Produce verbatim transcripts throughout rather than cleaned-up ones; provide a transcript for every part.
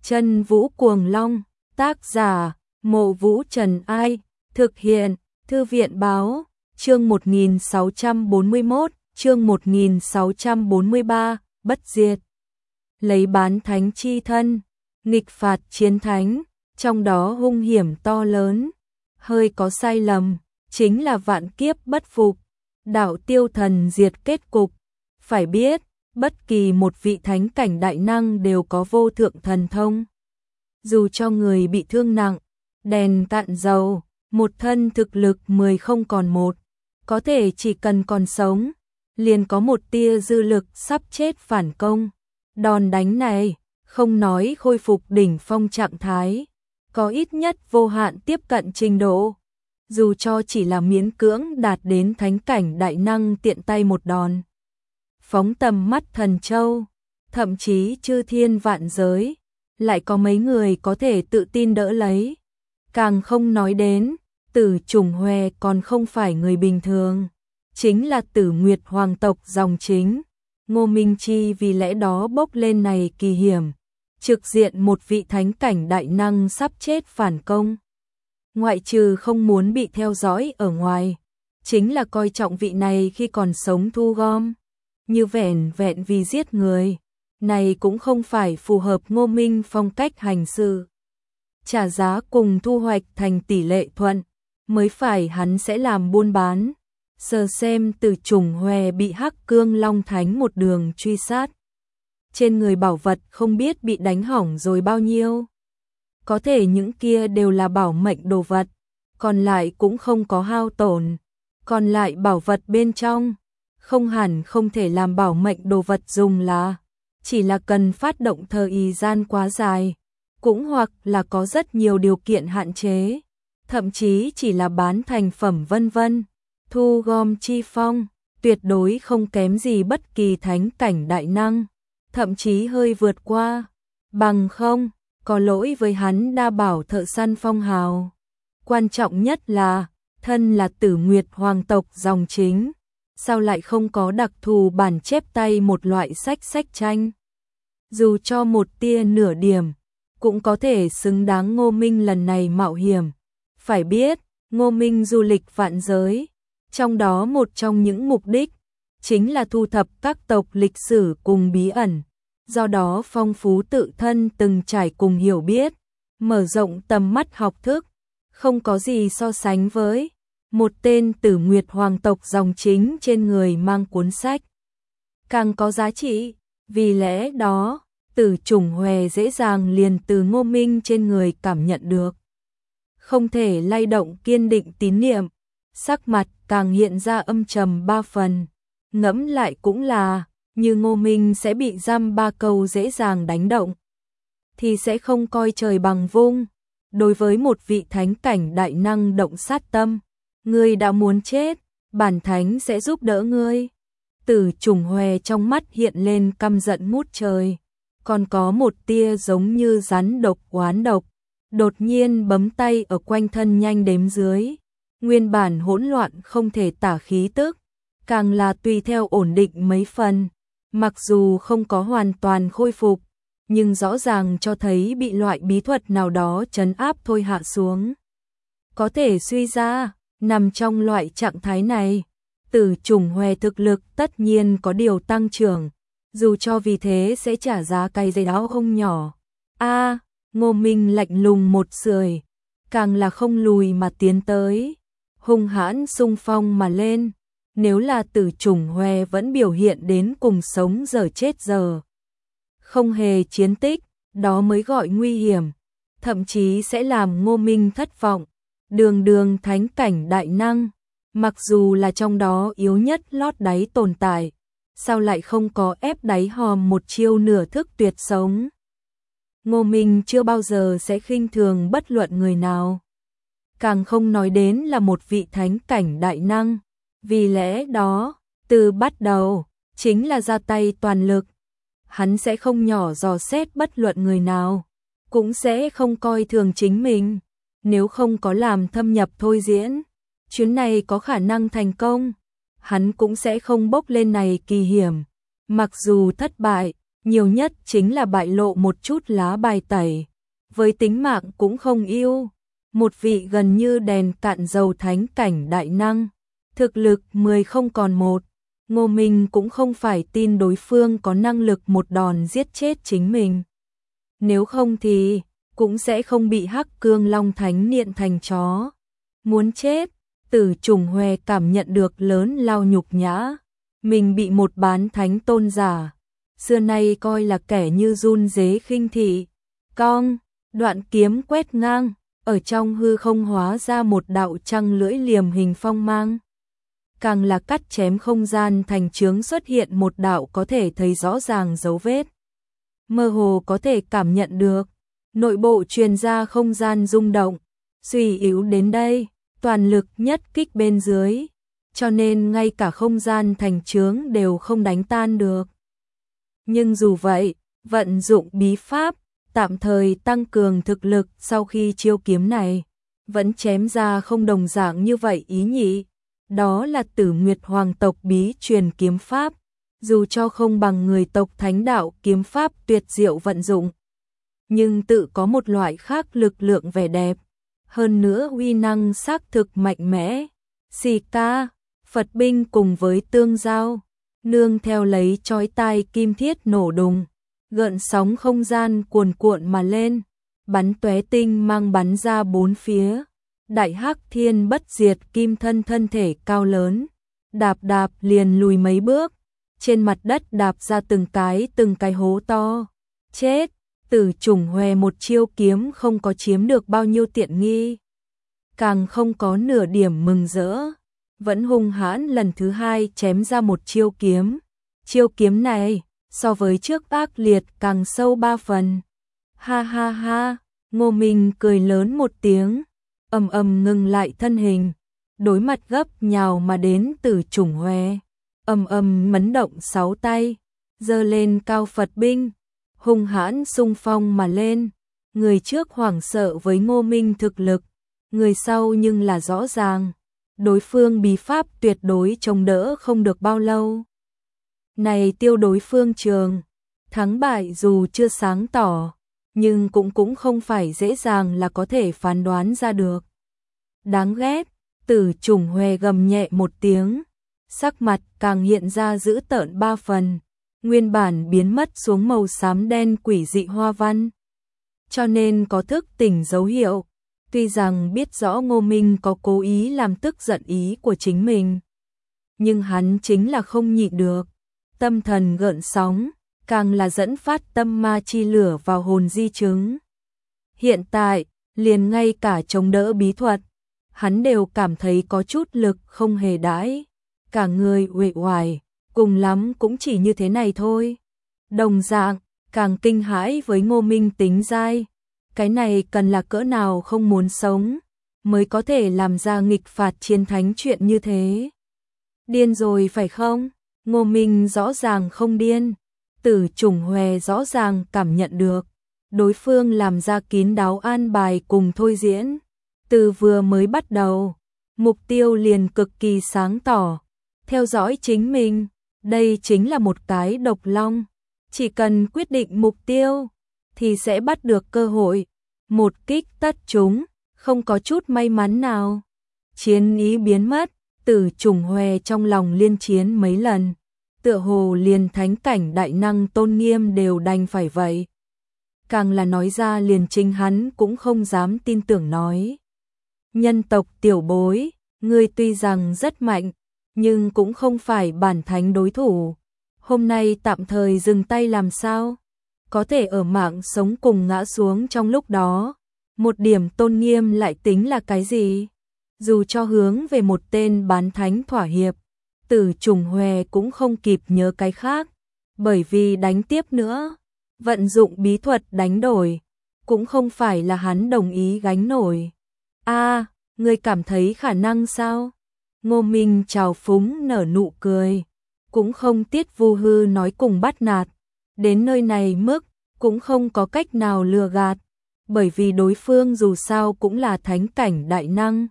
Chân Vũ Cuồng Long, tác giả, Mộ Vũ Trần Ai, thực hiện, Thư viện Báo, chương một nghìn sáu trăm bốn mươi mốt, chương một nghìn sáu trăm bốn mươi ba, bất diệt. Lấy bán thánh chi thân, nghịch phạt chiến thánh, trong đó hung hiểm to lớn, hơi có sai lầm, chính là vạn kiếp bất phục, đạo tiêu thần diệt kết cục. Phải biết, bất kỳ một vị thánh cảnh đại năng đều có vô thượng thần thông. Dù cho người bị thương nặng, đèn cạn dầu, một thân thực lực mười không còn một, có thể chỉ cần còn sống, liền có một tia dư lực sắp chết phản công. Đòn đánh này, không nói khôi phục đỉnh phong trạng thái, có ít nhất vô hạn tiếp cận trình độ. Dù cho chỉ là miễn cưỡng đạt đến thánh cảnh đại năng tiện tay một đòn. Phóng tầm mắt thần châu, thậm chí chư thiên vạn giới, lại có mấy người có thể tự tin đỡ lấy. Càng không nói đến, Tử Chủng Hòe còn không phải người bình thường, chính là Tử Nguyệt hoàng tộc dòng chính. Ngô Minh Chi vì lẽ đó bốc lên này kỳ hiểm, trực diện một vị thánh cảnh đại năng sắp chết phản công. Ngoại trừ không muốn bị theo dõi ở ngoài, chính là coi trọng vị này khi còn sống thu gom. Như vẻn vẹn vì giết người, này cũng không phải phù hợp Ngô Minh phong cách hành sự. Trả giá cùng thu hoạch thành tỷ lệ thuận, mới phải hắn sẽ làm buôn bán. Sờ xem Tử Chủng Hòe bị Hắc Cương Long Thánh một đường truy sát. Trên người bảo vật không biết bị đánh hỏng rồi bao nhiêu. Có thể những kia đều là bảo mệnh đồ vật, còn lại cũng không có hao tổn. Còn lại bảo vật bên trong, không hẳn không thể làm bảo mệnh đồ vật dùng là, chỉ là cần phát động thời gian quá dài, cũng hoặc là có rất nhiều điều kiện hạn chế, thậm chí chỉ là bán thành phẩm vân vân. Thu gom chi phong, tuyệt đối không kém gì bất kỳ thánh cảnh đại năng, thậm chí hơi vượt qua, bằng không, có lỗi với hắn đa bảo thợ săn phong hào. Quan trọng nhất là, thân là Tử Nguyệt hoàng tộc dòng chính, sao lại không có đặc thù bản chép tay một loại sách sách tranh. Dù cho một tia nửa điểm, cũng có thể xứng đáng Ngô Minh lần này mạo hiểm. Phải biết, Ngô Minh du lịch vạn giới, trong đó một trong những mục đích, chính là thu thập các tộc lịch sử cùng bí ẩn, do đó phong phú tự thân từng trải cùng hiểu biết, mở rộng tầm mắt học thức, không có gì so sánh với một tên Tử Nguyệt hoàng tộc dòng chính trên người mang cuốn sách. Càng có giá trị, vì lẽ đó, Tử Chủng Hòe dễ dàng liền từ Ngô Minh trên người cảm nhận được. Không thể lay động kiên định tín niệm, sắc mặt càng hiện ra âm trầm ba phần. Ngẫm lại cũng là, như Ngô Minh sẽ bị giam ba câu dễ dàng đánh động, thì sẽ không coi trời bằng vung. Đối với một vị thánh cảnh đại năng động sát tâm, ngươi đã muốn chết, bản thánh sẽ giúp đỡ ngươi. Tử Chủng Hòe trong mắt hiện lên căm giận ngút trời, còn có một tia giống như rắn độc oán độc, đột nhiên bấm tay ở quanh thân nhanh đếm dưới. Nguyên bản hỗn loạn không thể tả khí tức, càng là tùy theo ổn định mấy phần, mặc dù không có hoàn toàn khôi phục, nhưng rõ ràng cho thấy bị loại bí thuật nào đó trấn áp thôi hạ xuống. Có thể suy ra, nằm trong loại trạng thái này, Tử Chủng Hòe thực lực tất nhiên có điều tăng trưởng, dù cho vì thế sẽ trả giá cay dây đau không nhỏ. A, Ngô Minh lạnh lùng một sưởi, càng là không lùi mà tiến tới, hung hãn xung phong mà lên. Nếu là Tử Chủng Hòe vẫn biểu hiện đến cùng sống giờ chết giờ, không hề chiến tích, đó mới gọi nguy hiểm, thậm chí sẽ làm Ngô Minh thất vọng. Đường đường thánh cảnh đại năng, mặc dù là trong đó yếu nhất lót đáy tồn tại, sao lại không có ép đáy hòm một chiêu nửa thức tuyệt sống. Ngô Minh chưa bao giờ sẽ khinh thường bất luận người nào, càng không nói đến là một vị thánh cảnh đại năng. Vì lẽ đó, từ bắt đầu, chính là ra tay toàn lực. Hắn sẽ không nhỏ dò xét bất luận người nào, cũng sẽ không coi thường chính mình. Nếu không có làm thâm nhập thôi diễn, chuyến này có khả năng thành công, hắn cũng sẽ không bốc lên này kỳ hiểm. Mặc dù thất bại, nhiều nhất chính là bại lộ một chút lá bài tẩy, với tính mạng cũng không yêu. Một vị gần như đèn cạn dầu thánh cảnh đại năng, thực lực mười không còn một, Ngô Minh cũng không phải tin đối phương có năng lực một đòn giết chết chính mình. Nếu không thì cũng sẽ không bị Hắc Cương Long Thánh niệm thành chó. Muốn chết, Tử Trùng Hoè cảm nhận được lớn lao nhục nhã. Mình bị một bán thánh tôn giả, xưa nay coi là kẻ như run rế khinh thị. Cong, đoạn kiếm quét ngang, ở trong hư không hóa ra một đạo trăng lưỡi liềm hình phong mang. Càng là cắt chém không gian thành chướng xuất hiện một đạo có thể thấy rõ ràng dấu vết. Mơ hồ có thể cảm nhận được, nội bộ truyền ra không gian rung động, suy yếu đến đây, toàn lực nhất kích bên dưới, cho nên ngay cả không gian thành chướng đều không đánh tan được. Nhưng dù vậy, vận dụng bí pháp, tạm thời tăng cường thực lực sau khi chiêu kiếm này, vẫn chém ra không đồng dạng như vậy ý nhị. Đó là Tử Nguyệt Hoàng tộc bí truyền kiếm pháp, dù cho không bằng người tộc thánh đạo kiếm pháp tuyệt diệu vận dụng, nhưng tự có một loại khác lực lượng vẻ đẹp, hơn nữa uy năng xác thực mạnh mẽ. Xì ca, Phật binh cùng với tương giao, nương theo lấy chói tai kim thiết nổ đùng, gợn sóng không gian cuồn cuộn mà lên, bắn tóe tinh mang bắn ra bốn phía. Đại Hắc Thiên Bất Diệt Kim thân thân thể cao lớn, đạp đạp liền lùi mấy bước, trên mặt đất đạp ra từng cái từng cái hố to. Chết, Tử Trùng Hoè một chiêu kiếm không có chiếm được bao nhiêu tiện nghi, càng không có nửa điểm mừng rỡ, vẫn hung hãn lần thứ hai chém ra một chiêu kiếm. Chiêu kiếm này, so với trước ác liệt càng sâu ba phần. Ha ha ha, Ngô Minh cười lớn một tiếng, ầm ầm ngừng lại thân hình, đối mặt gấp nhào mà đến Tử Trùng Hoè, ầm ầm mấn động sáu tay, giơ lên cao Phật binh, hung hãn xung phong mà lên. Người trước hoảng sợ với Ngô Minh thực lực, người sau nhưng là rõ ràng, đối phương bí pháp tuyệt đối chống đỡ không được bao lâu. Này tiêu đối phương trường, thắng bại dù chưa sáng tỏ, nhưng cũng cũng không phải dễ dàng là có thể phán đoán ra được. Đáng ghét, Tử Trùng Hoè gầm nhẹ một tiếng, sắc mặt càng hiện ra dữ tợn ba phần, nguyên bản biến mất xuống màu xám đen quỷ dị hoa văn. Cho nên có thức tỉnh dấu hiệu, tuy rằng biết rõ Ngô Minh có cố ý làm tức giận ý của chính mình, nhưng hắn chính là không nhịn được, tâm thần gợn sóng, càng là dẫn phát tâm ma chi lửa vào hồn di chứng. Hiện tại, liền ngay cả chống đỡ bí thuật, hắn đều cảm thấy có chút lực không hề đãi, cả người uể oải, cùng lắm cũng chỉ như thế này thôi. Đồng dạng, càng kinh hãi với Ngô Minh tính dai, cái này cần là cỡ nào không muốn sống, mới có thể làm ra nghịch phạt chiến thánh chuyện như thế. Điên rồi phải không? Ngô Minh rõ ràng không điên, Tử Trùng Hoè rõ ràng cảm nhận được, đối phương làm ra kín đáo an bài cùng thôi diễn. Từ vừa mới bắt đầu, mục tiêu liền cực kỳ sáng tỏ, theo dõi chính mình, đây chính là một cái độc long, chỉ cần quyết định mục tiêu, thì sẽ bắt được cơ hội, một kích tất chúng, không có chút may mắn nào. Chiến ý biến mất, Tử Trùng Hoè trong lòng liên chiến mấy lần, tựa hồ liền thánh cảnh đại năng tôn nghiêm đều đành phải vậy. Càng là nói ra liền chính hắn cũng không dám tin tưởng nói. Nhân tộc tiểu bối, ngươi tuy rằng rất mạnh, nhưng cũng không phải bản thánh đối thủ. Hôm nay tạm thời dừng tay làm sao? Có thể ở mạng sống cùng ngã xuống trong lúc đó. Một điểm tôn nghiêm lại tính là cái gì? Dù cho hướng về một tên bán thánh thỏa hiệp, Tử Trùng Hoè cũng không kịp nhớ cái khác. Bởi vì đánh tiếp nữa, vận dụng bí thuật đánh đổi, cũng không phải là hắn đồng ý gánh nổi. A, à, ngươi cảm thấy khả năng sao? Ngô Minh trào phúng nở nụ cười, cũng không tiết vu hư nói cùng bắt nạt. Đến nơi này mức, cũng không có cách nào lừa gạt, bởi vì đối phương dù sao cũng là thánh cảnh đại năng.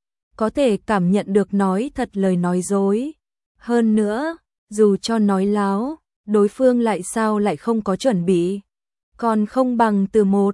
Có thể cảm nhận được nói thật lời nói dối. Hơn nữa, dù cho nói láo, đối phương lại sao lại không có chuẩn bị, còn không bằng từ một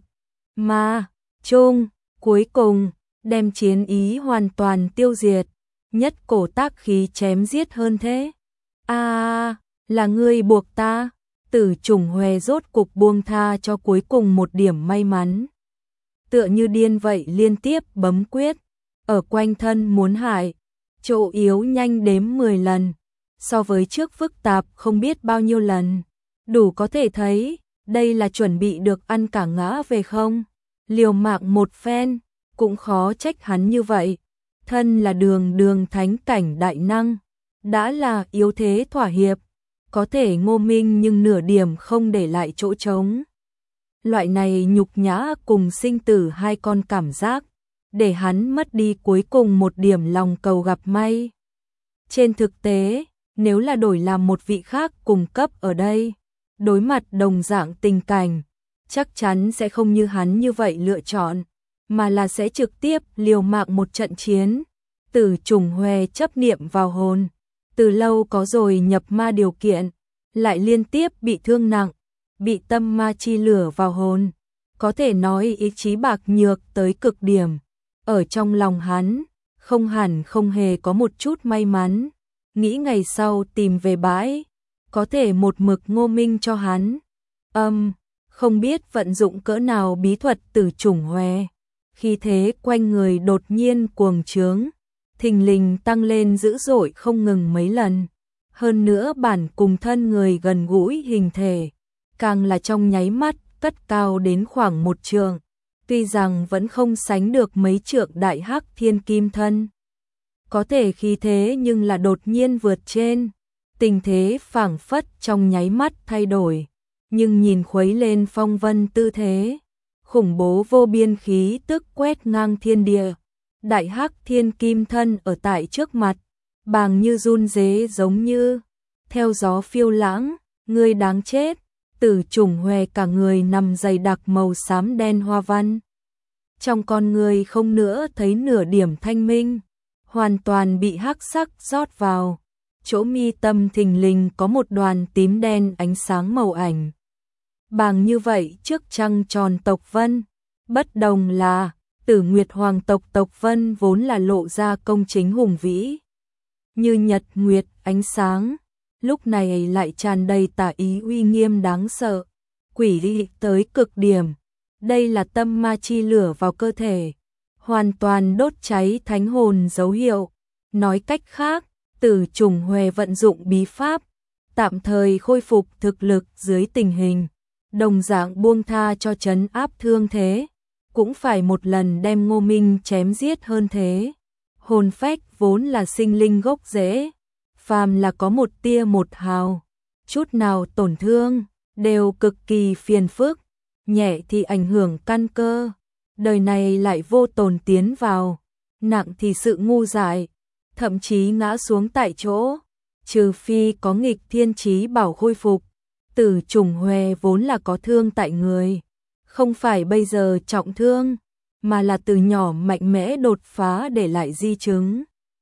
mà chung, cuối cùng đem chiến ý hoàn toàn tiêu diệt, nhất cổ tác khí chém giết hơn thế. A, à, là ngươi buộc ta. Tử Trùng Huệ rốt cục buông tha cho cuối cùng một điểm may mắn. Tựa như điên vậy liên tiếp bấm quyết, ở quanh thân muốn hại, chỗ yếu nhanh đếm mười lần, so với trước phức tạp không biết bao nhiêu lần. Đủ có thể thấy, đây là chuẩn bị được ăn cả ngã về không? Liều mạng một phen, cũng khó trách hắn như vậy. Thân là đường đường thánh cảnh đại năng, đã là yếu thế thỏa hiệp, có thể Ngô Minh nhưng nửa điểm không để lại chỗ trống. Loại này nhục nhã cùng sinh tử hai con cảm giác, để hắn mất đi cuối cùng một điểm lòng cầu gặp may. Trên thực tế, nếu là đổi làm một vị khác cùng cấp ở đây, đối mặt đồng dạng tình cảnh, chắc chắn sẽ không như hắn như vậy lựa chọn, mà là sẽ trực tiếp liều mạng một trận chiến. Tử Trùng Huệ chấp niệm vào hồn, từ lâu có rồi nhập ma điều kiện, lại liên tiếp bị thương nặng, bị tâm ma chi lửa vào hồn, có thể nói ý chí bạc nhược tới cực điểm. Ở trong lòng hắn, không hẳn không hề có một chút may mắn, nghĩ ngày sau tìm về bãi, có thể một mực Ngô Minh cho hắn. Âm, um, không biết vận dụng cỡ nào bí thuật Tử Trùng Huệ, khi thế quanh người đột nhiên cuồng trướng, thình lình tăng lên dữ dội không ngừng mấy lần. Hơn nữa bản cùng thân người gần gũi hình thể, càng là trong nháy mắt cất cao đến khoảng một trượng, tuy rằng vẫn không sánh được mấy trượng đại hắc thiên kim thân. Có thể khí thế nhưng là đột nhiên vượt trên, tình thế phảng phất trong nháy mắt thay đổi, nhưng nhìn khuấy lên phong vân tư thế, khủng bố vô biên khí tức quét ngang thiên địa. Đại hắc thiên kim thân ở tại trước mặt, bàng như run rế giống như theo gió phiêu lãng, ngươi đáng chết. Tử Trùng Huệ cả người nằm dày đặc màu xám đen hoa văn, trong con người không nữa thấy nửa điểm thanh minh, hoàn toàn bị hắc sắc rót vào, chỗ mi tâm thình lình có một đoàn tím đen ánh sáng màu ảnh. Bàng như vậy trước trăng tròn tộc Vân, bất đồng là Tử Nguyệt Hoàng tộc tộc Vân vốn là lộ ra công chính hùng vĩ, như nhật nguyệt ánh sáng, lúc này lại tràn đầy tà ý uy nghiêm đáng sợ, quỷ dị tới cực điểm. Đây là tâm ma chi lửa vào cơ thể, hoàn toàn đốt cháy thánh hồn dấu hiệu. Nói cách khác, Tử Trùng Huệ vận dụng bí pháp, tạm thời khôi phục thực lực dưới tình hình, đồng dạng buông tha cho trấn áp thương thế, cũng phải một lần đem Ngô Minh chém giết hơn thế. Hồn phách vốn là sinh linh gốc rễ, phàm là có một tia một hào, chút nào tổn thương, đều cực kỳ phiền phức, nhẹ thì ảnh hưởng căn cơ, đời này lại vô tồn tiến vào, nặng thì sự ngu dại, thậm chí ngã xuống tại chỗ, trừ phi có nghịch thiên chí bảo khôi phục. Tử Trùng Huệ vốn là có thương tại người, không phải bây giờ trọng thương, mà là từ nhỏ mạnh mẽ đột phá để lại di chứng.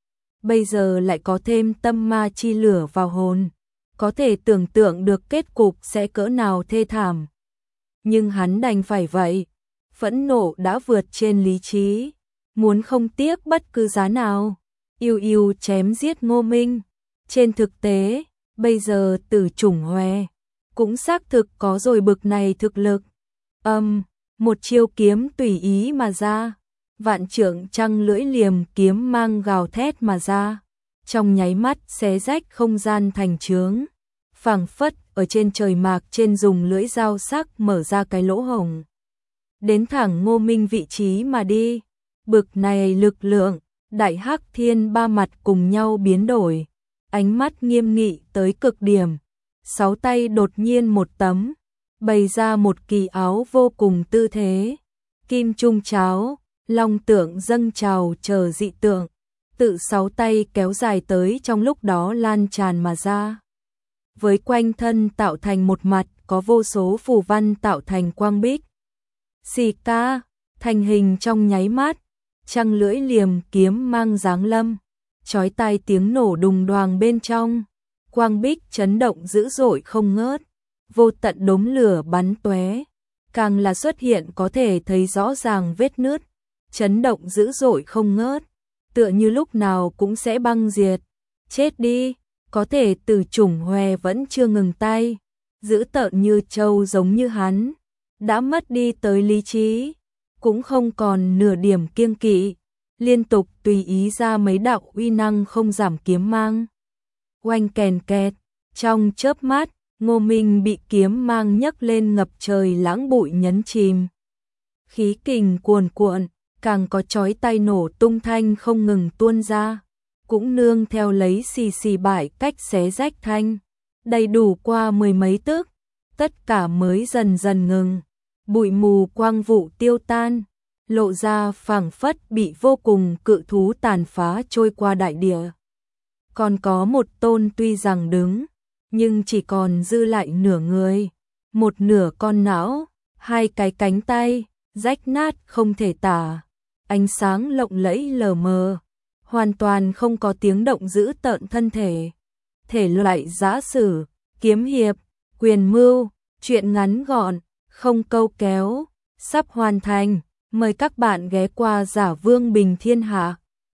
Bây giờ lại có thêm tâm ma chi lửa vào hồn, có thể tưởng tượng được kết cục sẽ cỡ nào thê thảm. Nhưng hắn đành phải vậy, phẫn nộ đã vượt trên lý trí, muốn không tiếc bất cứ giá nào, yêu yêu chém giết Ngô Minh. Trên thực tế, bây giờ Tử Trùng Huệ cũng xác thực có rồi bực này thực lực. Âm, um, một chiêu kiếm tùy ý mà ra, vạn trượng trăng lưỡi liềm kiếm mang gào thét mà ra, trong nháy mắt xé rách không gian thành trướng, phảng phất ở trên trời mạc trên dùng lưỡi dao sắc mở ra cái lỗ hổng, đến thẳng Ngô Minh vị trí mà đi. Bực này lực lượng, đại hắc thiên ba mặt cùng nhau biến đổi, ánh mắt nghiêm nghị tới cực điểm, sáu tay đột nhiên một tấm, bày ra một kỳ áo vô cùng tư thế, kim trung cháo, long tượng dâng trào chờ dị tượng, tự sáu tay kéo dài tới trong lúc đó lan tràn mà ra. Với quanh thân tạo thành một mặt có vô số phù văn tạo thành quang bích. Xì ca, thành hình trong nháy mắt, trăng lưỡi liềm kiếm mang giáng lâm, chói tai tiếng nổ đùng đoàng bên trong, quang bích chấn động dữ dội không ngớt, vô tận đốm lửa bắn tóe, càng là xuất hiện có thể thấy rõ ràng vết nứt, chấn động dữ dội không ngớt, tựa như lúc nào cũng sẽ băng diệt. Chết đi, có thể từ chủng hòe vẫn chưa ngừng tay, dữ tợn như trâu giống như hắn, đã mất đi tới lý trí, cũng không còn nửa điểm kiêng kỵ, liên tục tùy ý ra mấy đạo uy năng không giảm kiếm mang. Oanh kèn kẹt, trong chớp mắt, Ngô Minh bị kiếm mang nhấc lên ngập trời lãng bụi nhấn chìm. Khí kình cuồn cuộn, càng có chói tai nổ tung thanh không ngừng tuôn ra, cũng nương theo lấy xì xì bại cách xé rách thanh. Đầy đủ qua mười mấy tức, tất cả mới dần dần ngừng, bụi mù quang vụ tiêu tan, lộ ra phảng phất bị vô cùng cự thú tàn phá trôi qua đại địa. Còn có một tôn tuy rằng đứng, nhưng chỉ còn dư lại nửa người, một nửa con não, hai cái cánh tay, rách nát không thể tả, ánh sáng lộng lẫy lờ mờ, hoàn toàn không có tiếng động giữ tợn thân thể. Thể loại giã sử, kiếm hiệp, quyền mưu, truyện ngắn gọn, không câu kéo, sắp hoàn thành, mời các bạn ghé qua Giả Vương Bình Thiên Hạ.